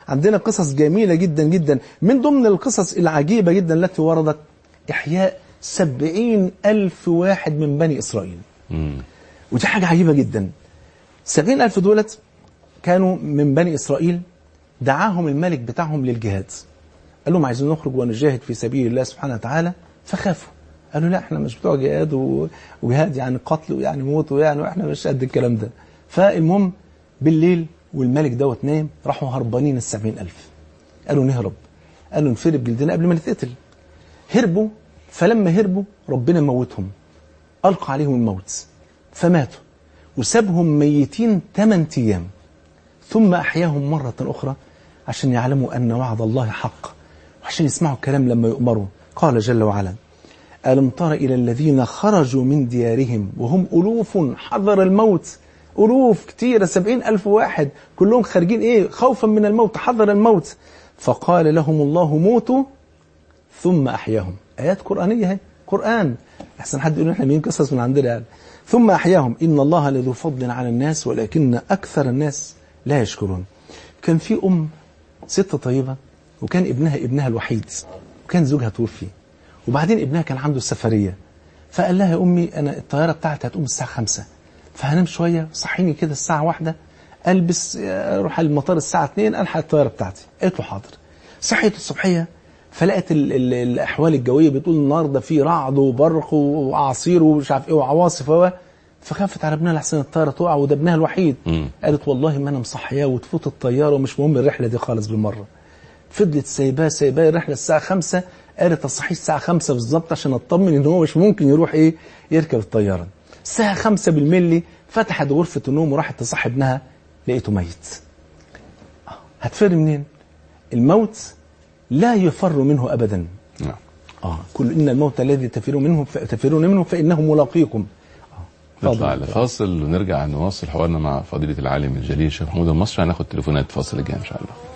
عندنا قصص جميلة جدا جدا. من ضمن القصص العجيبة جدا التي وردت إحياء 70,000 واحد من بني إسرائيل. ودي حاجة عجيبة جدا. 70,000 دولت كانوا من بني إسرائيل، دعاهم الملك بتاعهم للجهاد، قال لهم عايزين نخرج ونجاهد في سبيل الله سبحانه وتعالى، فخافوا قالوا لا احنا مش بتوع جهاد وجهاد يعني قتل ويعني موت ويعني واحنا مش قد الكلام ده. فالمهم بالليل والملك دوت نايم، راحوا هربانين ال70,000. قالوا نهرب، قالوا نفرب جلدنا قبل ما نتقتل. هربوا، فلما هربوا ربنا موتهم، ألقى عليهم الموت فماتوا، وسابهم ميتين 8 أيام، ثم أحياهم مرة أخرى عشان يعلموا أن وعد الله حق، وعشان يسمعوا الكلام لما يؤمروا. قال جل وعلا: ألم تر إلى الذين خرجوا من ديارهم وهم ألوف حذر الموت. ألوف كتيرة، 70,000 واحد كلهم خارجين إيه؟ خوفا من الموت، حذر الموت. فقال لهم الله موتوا ثم أحياهم. آيات قرآنية، هي قرآن، أحسن حد يقول إحنا مين قصص من عندنا يعني. ثم أحياهم إن الله لذو فضل على الناس ولكن أكثر الناس لا يشكرون. كان في ست طيبة، وكان ابنها الوحيد، وكان زوجها توفي، وبعدين ابنها كان عنده سفرية، فقال لها يا أمي أنا الطيارة بتاعتي هتقوم الساعة 5، فهنام شوية، صحيني كده الساعة 1 ألبس أروح المطار الساعة 2 ألحق الطيارة بتاعتي. قالت له حاضر. صحيت الصبحية فلقت الأحوال الجوية بتقول النهارده في رعد وبرق وأعاصير ومش عارف إيه وعواصف، فخافت على ابنها لحسن الطيارة تقع، وده ابنها الوحيد. قالت والله ما أنا مصحياه وتفوت الطيارة ومش مهم الرحلة دي خالص بالمرة. فضلت سايباه الرحلة الساعة 5. قالت أصحيه الساعة 5 بالظبط عشان أطمن إن هو مش ممكن يروح إيه يركب الطيارة. الساعة 5 بالملي فتحت غرفة النوم وراحت تصحي ابنها، لقيته ميت. هتفر منين؟ الموت لا يفر منه أبدا. كل إن الموت الذي تفرون منه فإنه ملاقيكم. نطلع لفاصل ونرجع نواصل حوارنا مع فضيلة العالم الجليل الشيخ محمود المصري. هناخد تليفونات فاصل الجاي إن شاء الله.